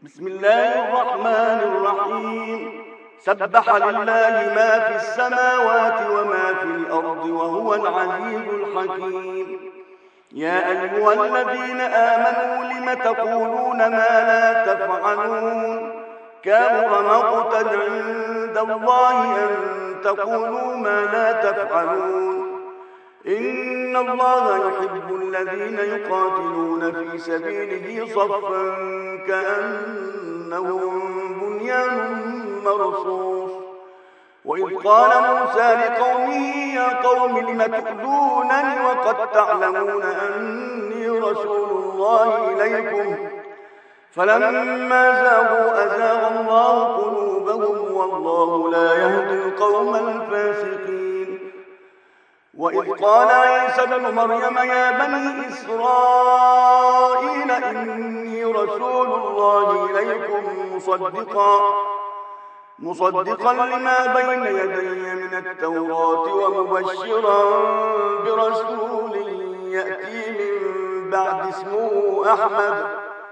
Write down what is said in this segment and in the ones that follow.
بسم الله الرحمن الرحيم. سبح لله ما في السماوات وما في الأرض وهو العزيز الحكيم. يا أيها الذين آمنوا لم تقولون ما لا تفعلون؟ كبر مقتا عند الله أن تقولوا ما لا تفعلون. إن الله يحب الذين يقاتلون في سبيله صفا كأنهم بنيان مرصوص. وإذ قال موسى لقومه يا قوم لم تؤذونني وقد تعلمون أني رسول الله إليكم فلما زاغوا أزاغ الله قلوبهم والله لا يهدي القوم الفاسقين. وإذ قال عيسى ابن مريم يا بني إسرائيل إني رسول الله إليكم مصدقا لما بين يدي من التوراة ومبشرا برسول يأتي من بعد اسمه أحمد.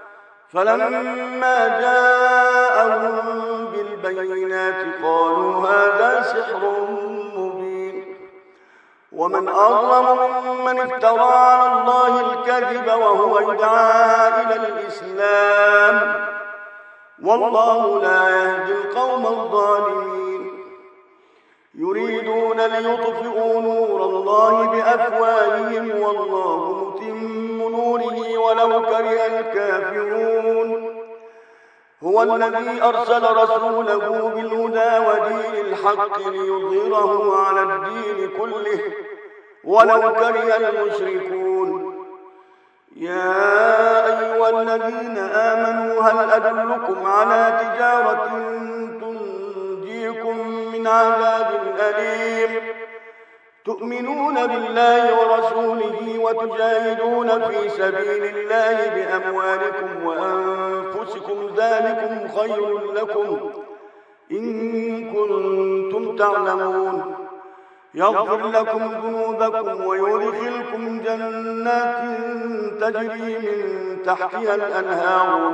فلما جاءهم بالبينات قالوا هذا سحر مبين. ومن أظلم ممن افترى على الله الكذب وهو يدعى إلى الإسلام والله لا يهدي القوم الظالمين. يريدون ليطفئوا نور الله بأفواههم والله متم نوره ولو كره الكافرون. هو الذي أرسل رسوله بالهدى ودين الحق ليظهره على الدين كله ولو كره المشركون. يا أيها الذين آمنوا هل أدلكم على تجارة تنجيكم من عذاب أليم تؤمنون بالله ورسوله وتجاهدون في سبيل الله بأموالكم وأنفسكم ذلكم خير لكم إن كنتم تعلمون. يغفر لكم ذنوبكم ويدخلكم جنات تجري من تحتها الأنهار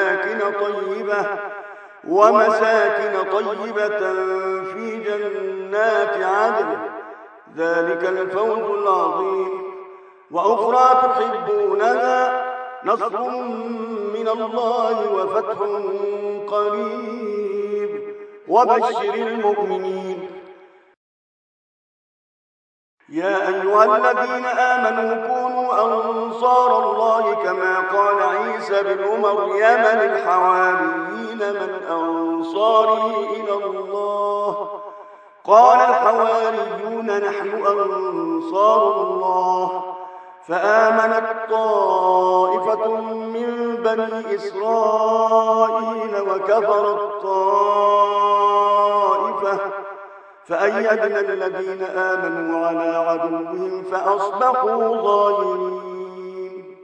ومساكن طيبة في جنات عدن ذلك الفوز العظيم. وأخرى تحبونها نصر من الله وفتح قريب وبشر المؤمنين. يا أيها الذين آمنوا كونوا أنصار الله كما قال عيسى بن مريم للحواريين من أنصاري إلى الله قال الحواريون نحن أنصار الله. فآمنت طائفة من بني إسرائيل وكفرت طائفة فأيدنا الذين آمنوا على عدوهم فأصبحوا ظاهرين.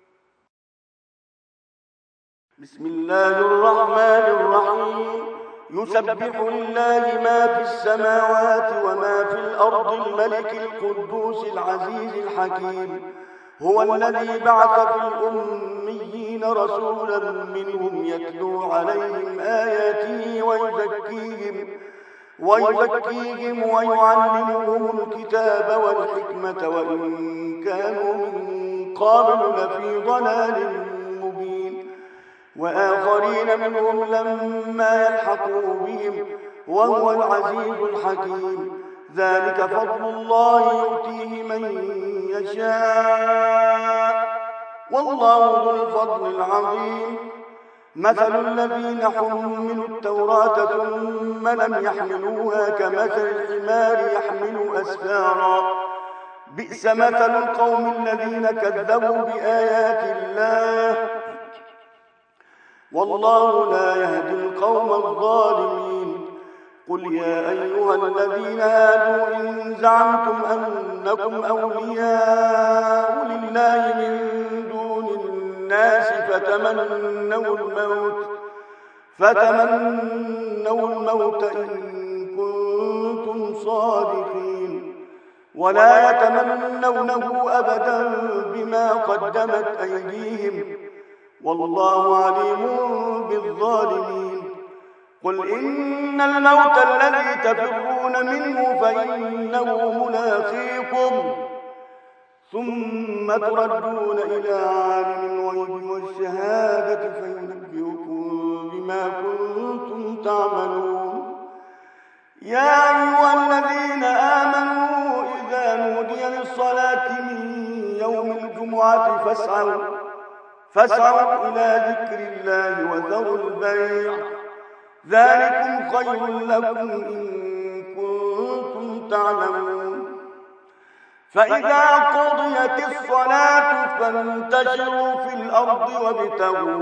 بسم الله الرحمن الرحيم. يسبح لله ما في السماوات وما في الأرض الملك القدوس العزيز الحكيم. هو الذي بعث في الأميين رسولا منهم يتلو عليهم آياته ويزكيهم ويعلمهم الكتاب والحكمة وإن كانوا من قبل لفي ضلال مبين. وآخرين منهم لما يلحقوا بهم وهو العزيز الحكيم. ذلك فضل الله يؤتيه من يشاء والله ذو الفضل العظيم. مثل الذين حملوا التوراة ثم لم يحملوها كمثل الحمار يحمل أسفارا بئس مثل القوم الذين كذبوا بآيات الله والله لا يهدي القوم الظالمين. قل يا أيها الذين هادوا إن زعمتم أنكم أولياء لله من دون الناس فتمنوا الموت إن كنتم صادقين ولا يتمنونه أبدا بما قدمت أيديهم والله عليم بالظالمين. قل إن الموت الذي تفرون منه فإنه ملاقيكم ثم تردون إلى عالم الغيب والشهادة فينبئكم بما كنتم تعملون. يا أيها الذين آمنوا إذا نودي للصلاة من يوم الجمعة فاسعوا إلى ذكر الله وذروا البيع ذلكم خير لكم إن كنتم تعلمون. فإذا قضيت الصلاة فانتشروا في الأرض وابتغوا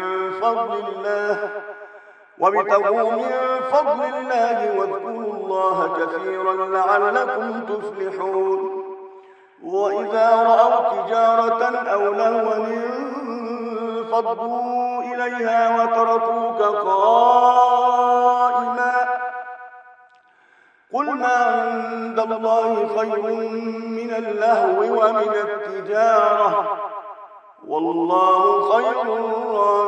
من فضل الله واذكروا الله كثيرا لعلكم تفلحون. وإذا رأوا تجارة أو لهوا انفضوا إليها وتركوك قائما قل ما عند الله خير من اللهو ومن التجارة والله خير الرازقين.